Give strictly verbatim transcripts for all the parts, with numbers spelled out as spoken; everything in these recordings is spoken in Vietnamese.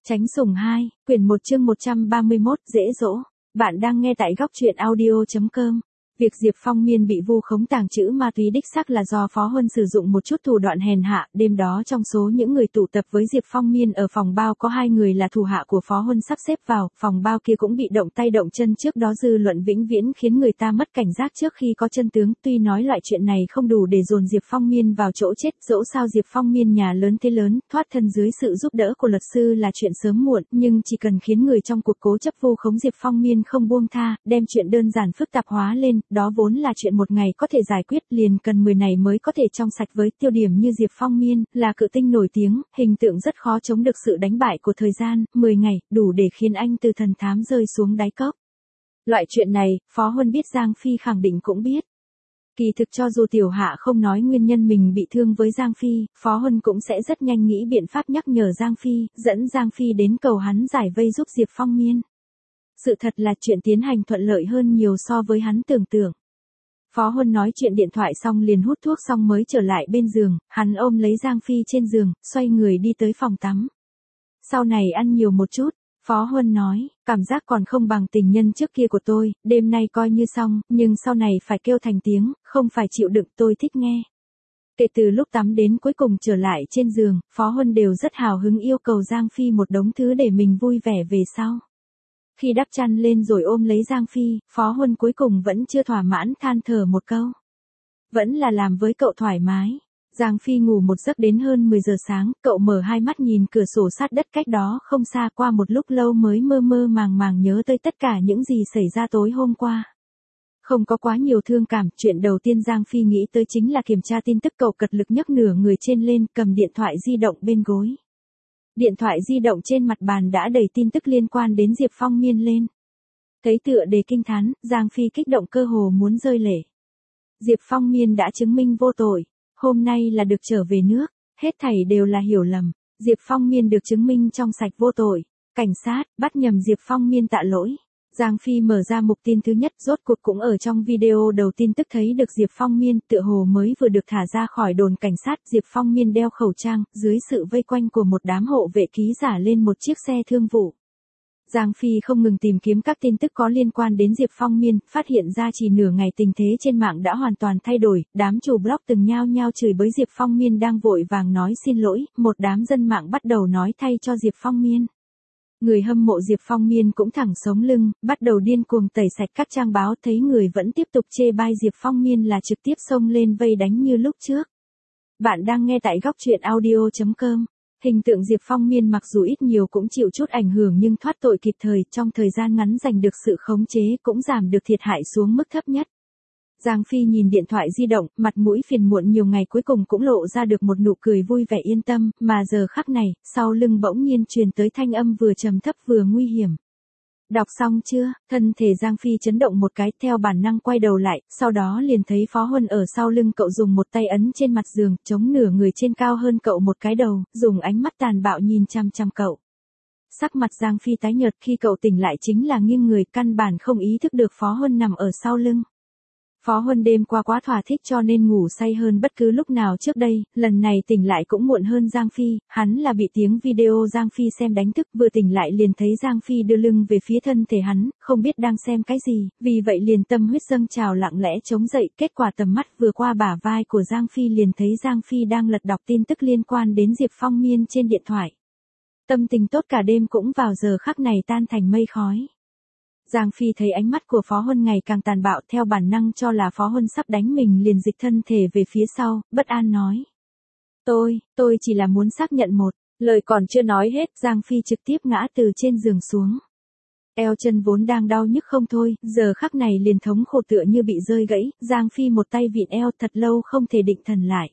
Tránh sủng hai, quyển một chương một trăm ba mươi mốt, dễ dỗ. Bạn đang nghe tại góc truyện audio chấm com. Việc Diệp Phong Miên bị vu khống tàng trữ ma túy đích xác là do Phó Huân sử dụng một chút thủ đoạn hèn hạ. Đêm đó trong số những người tụ tập với Diệp Phong Miên ở phòng bao có hai người là thủ hạ của Phó Huân sắp xếp vào. Phòng bao kia cũng bị động tay động chân trước đó, dư luận vĩnh viễn khiến người ta mất cảnh giác trước khi có chân tướng. Tuy nói loại chuyện này không đủ để dồn Diệp Phong Miên vào chỗ chết, dẫu sao Diệp Phong Miên nhà lớn thế lớn, thoát thân dưới sự giúp đỡ của luật sư là chuyện sớm muộn, nhưng chỉ cần khiến người trong cuộc cố chấp vu khống Diệp Phong Miên không buông tha, đem chuyện đơn giản phức tạp hóa lên, đó vốn là chuyện một ngày có thể giải quyết, liền cần mười ngày mới có thể trong sạch. Với tiêu điểm như Diệp Phong Miên, là cự tinh nổi tiếng, hình tượng rất khó chống được sự đánh bại của thời gian, mười ngày, đủ để khiến anh từ thần thám rơi xuống đáy cốc. Loại chuyện này, Phó Huân biết, Giang Phi khẳng định cũng biết. Kỳ thực cho dù Tiểu Hạ không nói nguyên nhân mình bị thương với Giang Phi, Phó Huân cũng sẽ rất nhanh nghĩ biện pháp nhắc nhở Giang Phi, dẫn Giang Phi đến cầu hắn giải vây giúp Diệp Phong Miên. Sự thật là chuyện tiến hành thuận lợi hơn nhiều so với hắn tưởng tượng. Phó Huân nói chuyện điện thoại xong liền hút thuốc xong mới trở lại bên giường, hắn ôm lấy Giang Phi trên giường, xoay người đi tới phòng tắm. Sau này ăn nhiều một chút, Phó Huân nói, cảm giác còn không bằng tình nhân trước kia của tôi, đêm nay coi như xong, nhưng sau này phải kêu thành tiếng, không phải chịu đựng, tôi thích nghe. Kể từ lúc tắm đến cuối cùng trở lại trên giường, Phó Huân đều rất hào hứng yêu cầu Giang Phi một đống thứ để mình vui vẻ về sau. Khi đắp chăn lên rồi ôm lấy Giang Phi, Phó Huân cuối cùng vẫn chưa thỏa mãn than thở một câu. Vẫn là làm với cậu thoải mái. Giang Phi ngủ một giấc đến hơn mười giờ sáng, cậu mở hai mắt nhìn cửa sổ sát đất cách đó không xa, qua một lúc lâu mới mơ mơ màng màng nhớ tới tất cả những gì xảy ra tối hôm qua. Không có quá nhiều thương cảm, chuyện đầu tiên Giang Phi nghĩ tới chính là kiểm tra tin tức. Cậu cật lực nhấc nửa người trên lên, cầm điện thoại di động bên gối. Điện thoại di động trên mặt bàn đã đầy tin tức liên quan đến Diệp Phong Miên lên. Thấy tựa đề kinh thán, Giang Phi kích động cơ hồ muốn rơi lệ. Diệp Phong Miên đã chứng minh vô tội, hôm nay là được trở về nước, hết thảy đều là hiểu lầm. Diệp Phong Miên được chứng minh trong sạch vô tội, cảnh sát bắt nhầm Diệp Phong Miên tạ lỗi. Giang Phi mở ra mục tin thứ nhất, rốt cuộc cũng ở trong video đầu tin tức thấy được Diệp Phong Miên, tựa hồ mới vừa được thả ra khỏi đồn cảnh sát. Diệp Phong Miên đeo khẩu trang, dưới sự vây quanh của một đám hộ vệ ký giả lên một chiếc xe thương vụ. Giang Phi không ngừng tìm kiếm các tin tức có liên quan đến Diệp Phong Miên, phát hiện ra chỉ nửa ngày tình thế trên mạng đã hoàn toàn thay đổi, đám chủ blog từng nhao nhao chửi bới Diệp Phong Miên đang vội vàng nói xin lỗi, một đám dân mạng bắt đầu nói thay cho Diệp Phong Miên. Người hâm mộ Diệp Phong Miên cũng thẳng sống lưng, bắt đầu điên cuồng tẩy sạch các trang báo, thấy người vẫn tiếp tục chê bai Diệp Phong Miên là trực tiếp xông lên vây đánh như lúc trước. Bạn đang nghe tại góc truyện audio chấm com. Hình tượng Diệp Phong Miên mặc dù ít nhiều cũng chịu chút ảnh hưởng nhưng thoát tội kịp thời, trong thời gian ngắn giành được sự khống chế, cũng giảm được thiệt hại xuống mức thấp nhất. Giang Phi nhìn điện thoại di động, mặt mũi phiền muộn nhiều ngày cuối cùng cũng lộ ra được một nụ cười vui vẻ yên tâm, mà giờ khắc này, sau lưng bỗng nhiên truyền tới thanh âm vừa trầm thấp vừa nguy hiểm. Đọc xong chưa? Thân thể Giang Phi chấn động một cái, theo bản năng quay đầu lại, sau đó liền thấy Phó Huân ở sau lưng cậu dùng một tay ấn trên mặt giường, chống nửa người trên cao hơn cậu một cái đầu, dùng ánh mắt tàn bạo nhìn chăm chăm cậu. Sắc mặt Giang Phi tái nhợt, khi cậu tỉnh lại chính là nghiêng người, căn bản không ý thức được Phó Huân nằm ở sau lưng. Phó Huân đêm qua quá thỏa thích cho nên ngủ say hơn bất cứ lúc nào trước đây, lần này tỉnh lại cũng muộn hơn Giang Phi, hắn là bị tiếng video Giang Phi xem đánh thức, vừa tỉnh lại liền thấy Giang Phi đưa lưng về phía thân thể hắn, không biết đang xem cái gì, vì vậy liền tâm huyết dâng trào lặng lẽ chống dậy, kết quả tầm mắt vừa qua bả vai của Giang Phi liền thấy Giang Phi đang lật đọc tin tức liên quan đến Diệp Phong Miên trên điện thoại. Tâm tình tốt cả đêm cũng vào giờ khắc này tan thành mây khói. Giang Phi thấy ánh mắt của Phó Huân ngày càng tàn bạo, theo bản năng cho là Phó Huân sắp đánh mình liền dịch thân thể về phía sau, bất an nói. Tôi, tôi chỉ là muốn xác nhận một, lời còn chưa nói hết, Giang Phi trực tiếp ngã từ trên giường xuống. Eo chân vốn đang đau nhức không thôi, giờ khắc này liền thống khổ tựa như bị rơi gãy, Giang Phi một tay vịn eo thật lâu không thể định thần lại.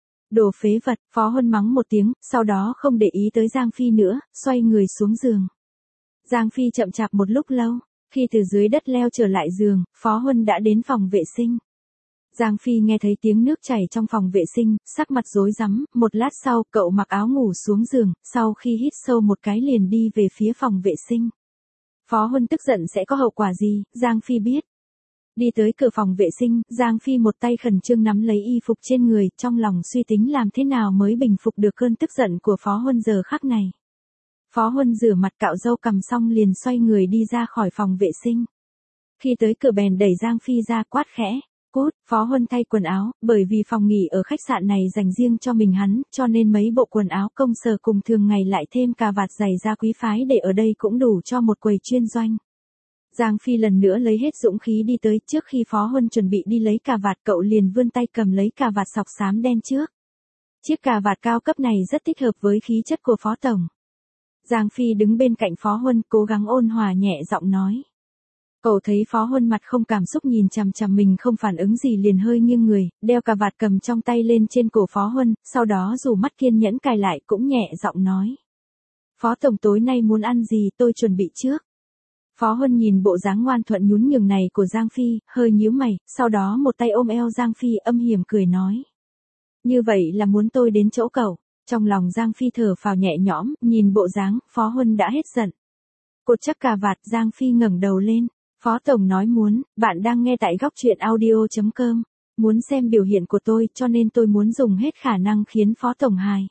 Đồ phế vật, Phó Huân mắng một tiếng, sau đó không để ý tới Giang Phi nữa, xoay người xuống giường. Giang Phi chậm chạp một lúc lâu. Khi từ dưới đất leo trở lại giường, Phó Huân đã đến phòng vệ sinh. Giang Phi nghe thấy tiếng nước chảy trong phòng vệ sinh, sắc mặt rối rắm, một lát sau, cậu mặc áo ngủ xuống giường, sau khi hít sâu một cái liền đi về phía phòng vệ sinh. Phó Huân tức giận sẽ có hậu quả gì, Giang Phi biết. Đi tới cửa phòng vệ sinh, Giang Phi một tay khẩn trương nắm lấy y phục trên người, trong lòng suy tính làm thế nào mới bình phục được cơn tức giận của Phó Huân giờ khắc này. Phó Huân rửa mặt cạo râu cầm xong liền xoay người đi ra khỏi phòng vệ sinh. Khi tới cửa bèn đẩy Giang Phi ra quát khẽ. Cút, Phó Huân thay quần áo, bởi vì phòng nghỉ ở khách sạn này dành riêng cho mình hắn, cho nên mấy bộ quần áo công sở cùng thường ngày lại thêm cà vạt giày da quý phái để ở đây cũng đủ cho một quầy chuyên doanh. Giang Phi lần nữa lấy hết dũng khí đi tới, trước khi Phó Huân chuẩn bị đi lấy cà vạt cậu liền vươn tay cầm lấy cà vạt sọc xám đen trước. Chiếc cà vạt cao cấp này rất thích hợp với khí chất của Phó Tổng. Giang Phi đứng bên cạnh Phó Huân cố gắng ôn hòa nhẹ giọng nói. Cậu thấy Phó Huân mặt không cảm xúc nhìn chằm chằm mình không phản ứng gì liền hơi nghiêng người, đeo cà vạt cầm trong tay lên trên cổ Phó Huân, sau đó dù mắt kiên nhẫn cài lại cũng nhẹ giọng nói. Phó Tổng tối nay muốn ăn gì tôi chuẩn bị trước. Phó Huân nhìn bộ dáng ngoan thuận nhún nhường này của Giang Phi, hơi nhíu mày, sau đó một tay ôm eo Giang Phi âm hiểm cười nói. Như vậy là muốn tôi đến chỗ cậu. Trong lòng Giang Phi thở phào nhẹ nhõm, nhìn bộ dáng, Phó Huân đã hết giận. Cột chắc cà vạt, Giang Phi ngẩng đầu lên. Phó Tổng nói muốn, bạn đang nghe tại góc truyện audio chấm com. Muốn xem biểu hiện của tôi cho nên tôi muốn dùng hết khả năng khiến Phó Tổng hài.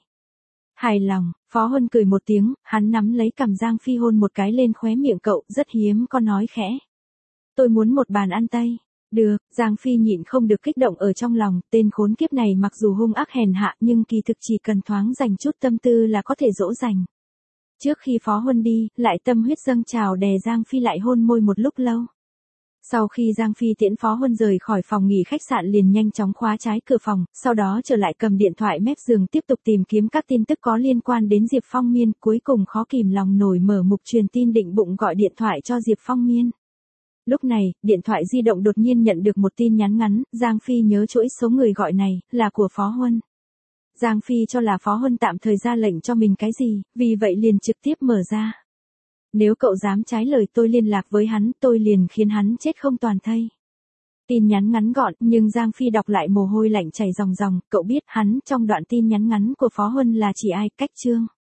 Hài lòng, Phó Huân cười một tiếng, hắn nắm lấy cằm Giang Phi hôn một cái lên khóe miệng cậu, rất hiếm có nói khẽ. Tôi muốn một bàn ăn Tây. Được, Giang Phi nhịn không được kích động ở trong lòng, tên khốn kiếp này mặc dù hung ác hèn hạ nhưng kỳ thực chỉ cần thoáng dành chút tâm tư là có thể dỗ dành. Trước khi Phó Huân đi, lại tâm huyết dâng trào đè Giang Phi lại hôn môi một lúc lâu. Sau khi Giang Phi tiễn Phó Huân rời khỏi phòng nghỉ khách sạn liền nhanh chóng khóa trái cửa phòng, sau đó trở lại cầm điện thoại mép giường tiếp tục tìm kiếm các tin tức có liên quan đến Diệp Phong Miên, cuối cùng khó kìm lòng nổi mở mục truyền tin định bụng gọi điện thoại cho Diệp Phong Miên. Lúc này, điện thoại di động đột nhiên nhận được một tin nhắn ngắn, Giang Phi nhớ chuỗi số người gọi này, là của Phó Huân. Giang Phi cho là Phó Huân tạm thời ra lệnh cho mình cái gì, vì vậy liền trực tiếp mở ra. Nếu cậu dám trái lời tôi liên lạc với hắn, tôi liền khiến hắn chết không toàn thây. Tin nhắn ngắn gọn, nhưng Giang Phi đọc lại mồ hôi lạnh chảy ròng ròng, cậu biết hắn trong đoạn tin nhắn ngắn của Phó Huân là chỉ ai, Cách Trương.